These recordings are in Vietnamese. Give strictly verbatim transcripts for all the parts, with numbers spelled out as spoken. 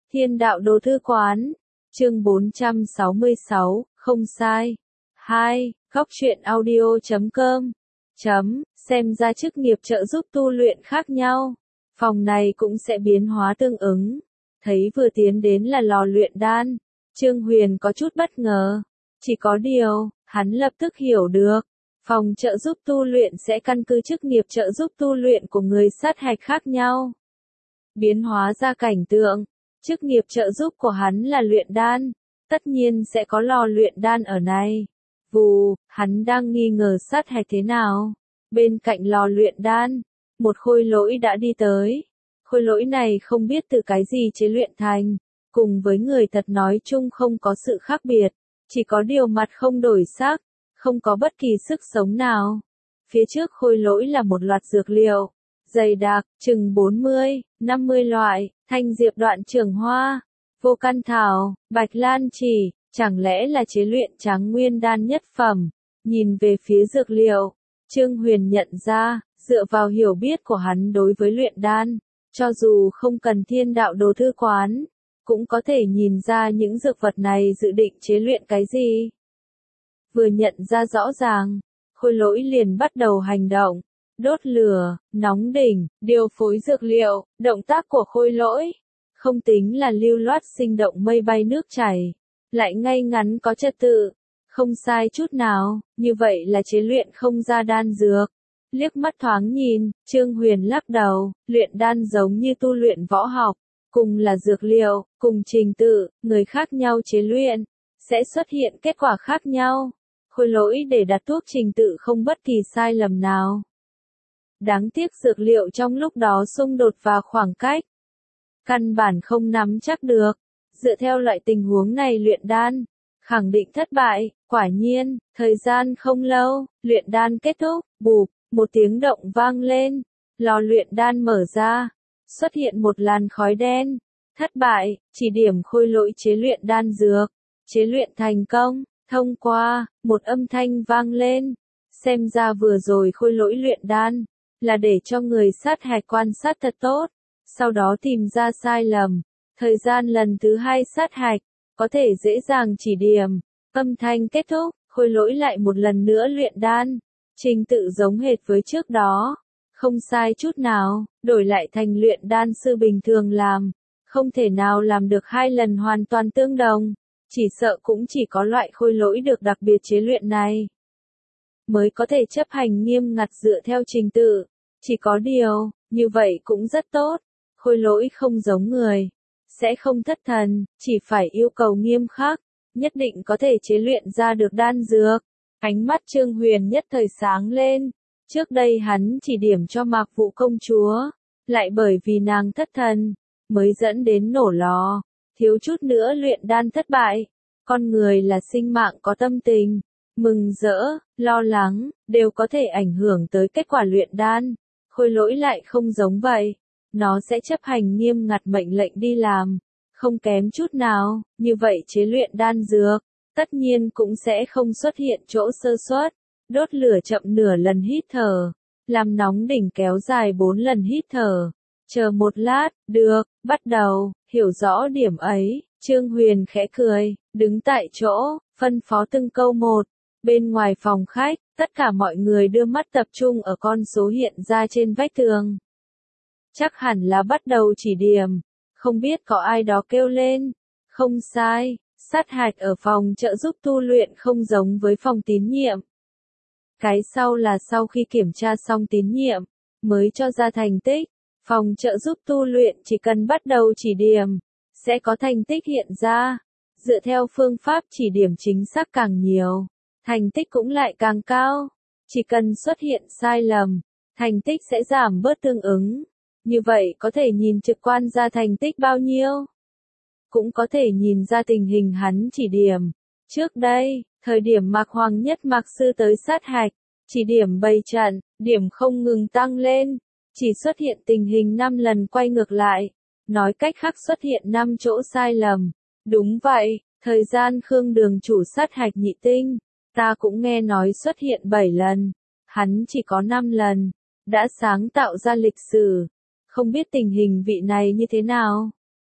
Thiên đạo đồ thư quán, chương bốn trăm sáu mươi sáu, không sai. hai. Góc truyện audio chấm com. Chấm, xem ra chức nghiệp trợ giúp tu luyện khác nhau. Phòng này cũng sẽ biến hóa tương ứng. Thấy vừa tiến đến là lò luyện đan. Trương Huyền có chút bất ngờ. Chỉ có điều, hắn lập tức hiểu được. Phòng trợ giúp tu luyện sẽ căn cứ chức nghiệp trợ giúp tu luyện của người sát hạch khác nhau. Biến hóa ra cảnh tượng. Chức nghiệp trợ giúp của hắn là luyện đan. Tất nhiên sẽ có lò luyện đan ở này. Vù, hắn đang nghi ngờ sát hạch thế nào. Bên cạnh lò luyện đan, một khôi lỗi đã đi tới. Khôi lỗi này không biết từ cái gì chế luyện thành. Cùng với người thật nói chung không có sự khác biệt. Chỉ có điều mặt không đổi sắc. Không có bất kỳ sức sống nào. Phía trước khôi lỗi là một loạt dược liệu. Dày đặc, chừng bốn mươi, năm mươi loại, thanh diệp đoạn trường hoa, vô căn thảo, bạch lan chỉ, chẳng lẽ là chế luyện tráng nguyên đan nhất phẩm. Nhìn về phía dược liệu, Trương Huyền nhận ra, dựa vào hiểu biết của hắn đối với luyện đan, cho dù không cần thiên đạo đồ thư quán, cũng có thể nhìn ra những dược vật này dự định chế luyện cái gì. Vừa nhận ra rõ ràng, khôi lỗi liền bắt đầu hành động. Đốt lửa, nóng đỉnh, điều phối dược liệu, động tác của khôi lỗi. Không tính là lưu loát sinh động mây bay nước chảy. Lại ngay ngắn có trật tự. Không sai chút nào, như vậy là chế luyện không ra đan dược. Liếc mắt thoáng nhìn, Trương Huyền lắc đầu, luyện đan giống như tu luyện võ học. Cùng là dược liệu, cùng trình tự, người khác nhau chế luyện. Sẽ xuất hiện kết quả khác nhau. Khôi lỗi để đặt thuốc trình tự không bất kỳ sai lầm nào. Đáng tiếc dược liệu trong lúc đó xung đột vào khoảng cách. Căn bản không nắm chắc được. Dựa theo loại tình huống này luyện đan, khẳng định thất bại. Quả nhiên, thời gian không lâu, luyện đan kết thúc, bụp, một tiếng động vang lên. Lò luyện đan mở ra, xuất hiện một làn khói đen. Thất bại, chỉ điểm khôi lỗi chế luyện đan dược. Chế luyện thành công, thông qua, một âm thanh vang lên. Xem ra vừa rồi khôi lỗi luyện đan là để cho người sát hạch quan sát thật tốt, sau đó tìm ra sai lầm. Thời gian lần thứ hai sát hạch, có thể dễ dàng chỉ điểm. Âm thanh kết thúc, khôi lỗi lại một lần nữa luyện đan. Trình tự giống hệt với trước đó. Không sai chút nào, đổi lại thành luyện đan sư bình thường làm. Không thể nào làm được hai lần hoàn toàn tương đồng. Chỉ sợ cũng chỉ có loại khôi lỗi được đặc biệt chế luyện này mới có thể chấp hành nghiêm ngặt dựa theo trình tự. Chỉ có điều, như vậy cũng rất tốt. Khôi lỗi không giống người. Sẽ không thất thần, chỉ phải yêu cầu nghiêm khắc. Nhất định có thể chế luyện ra được đan dược. Ánh mắt Trương Huyền nhất thời sáng lên. Trước đây hắn chỉ điểm cho Mạc Vũ công chúa. Lại bởi vì nàng thất thần, mới dẫn đến nổ lò. Thiếu chút nữa luyện đan thất bại. Con người là sinh mạng có tâm tình. Mừng rỡ, lo lắng, đều có thể ảnh hưởng tới kết quả luyện đan. Khôi lỗi lại không giống vậy. Nó sẽ chấp hành nghiêm ngặt mệnh lệnh đi làm. Không kém chút nào, như vậy chế luyện đan dược. Tất nhiên cũng sẽ không xuất hiện chỗ sơ suất. Đốt lửa chậm nửa lần hít thở. Làm nóng đỉnh kéo dài bốn lần hít thở. Chờ một lát, được, bắt đầu, hiểu rõ điểm ấy. Trương Huyền khẽ cười, đứng tại chỗ, phân phó từng câu một. Bên ngoài phòng khách, tất cả mọi người đưa mắt tập trung ở con số hiện ra trên vách tường. Chắc hẳn là bắt đầu chỉ điểm. Không biết có ai đó kêu lên. Không sai, sát hạch ở phòng trợ giúp tu luyện không giống với phòng tín nhiệm. Cái sau là sau khi kiểm tra xong tín nhiệm, mới cho ra thành tích. Phòng trợ giúp tu luyện chỉ cần bắt đầu chỉ điểm, sẽ có thành tích hiện ra. Dựa theo phương pháp chỉ điểm chính xác càng nhiều, thành tích cũng lại càng cao. Chỉ cần xuất hiện sai lầm, thành tích sẽ giảm bớt tương ứng. Như vậy có thể nhìn trực quan ra thành tích bao nhiêu. Cũng có thể nhìn ra tình hình hắn chỉ điểm. Trước đây, thời điểm Mạc Hoàng Nhất Mạc Sư tới sát hạch, chỉ điểm bày trận, điểm không ngừng tăng lên. Chỉ xuất hiện tình hình năm lần quay ngược lại. Nói cách khác xuất hiện năm chỗ sai lầm. Đúng vậy, thời gian Khương Đường chủ sát hạch nhị tinh, ta cũng nghe nói xuất hiện bảy lần. Hắn chỉ có năm lần. Đã sáng tạo ra lịch sử. Không biết tình hình vị này như thế nào.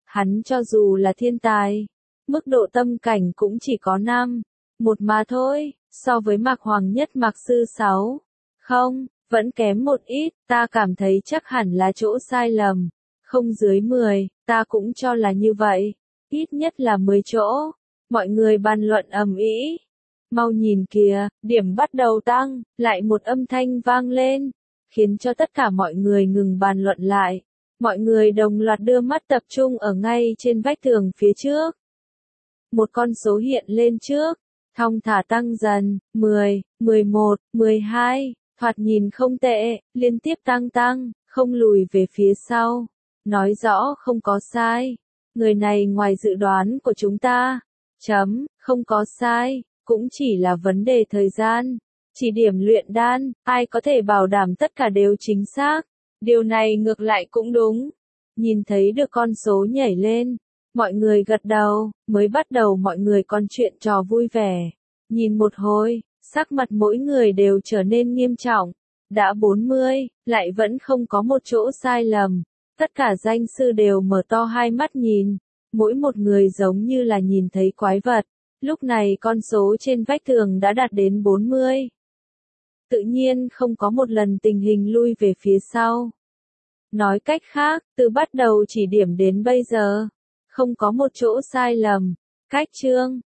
Hắn cho dù là thiên tài, mức độ tâm cảnh cũng chỉ có năm, một mà thôi, so với Mạc Hoàng Nhất Mạc Sư sáu. Không, vẫn kém một ít, ta cảm thấy chắc hẳn là chỗ sai lầm. Không dưới mười, ta cũng cho là như vậy. Ít nhất là mười chỗ. Mọi người bàn luận ầm ĩ. Mau nhìn kìa, điểm bắt đầu tăng, lại một âm thanh vang lên, khiến cho tất cả mọi người ngừng bàn luận lại. Mọi người đồng loạt đưa mắt tập trung ở ngay trên vách tường phía trước. Một con số hiện lên trước, thong thả tăng dần, mười, mười một, mười hai, thoạt nhìn không tệ, liên tiếp tăng tăng, không lùi về phía sau. Nói rõ không có sai. Người này ngoài dự đoán của chúng ta. Chấm, không có sai, cũng chỉ là vấn đề thời gian. Chỉ điểm luyện đan, ai có thể bảo đảm tất cả đều chính xác. Điều này ngược lại cũng đúng. Nhìn thấy được con số nhảy lên, mọi người gật đầu, mới bắt đầu mọi người còn chuyện trò vui vẻ. Nhìn một hồi, sắc mặt mỗi người đều trở nên nghiêm trọng. Đã bốn mươi, lại vẫn không có một chỗ sai lầm. Tất cả danh sư đều mở to hai mắt nhìn. Mỗi một người giống như là nhìn thấy quái vật. Lúc này con số trên vách tường đã đạt đến bốn mươi. Tự nhiên không có một lần tình hình lui về phía sau. Nói cách khác, từ bắt đầu chỉ điểm đến bây giờ, không có một chỗ sai lầm. Cách chương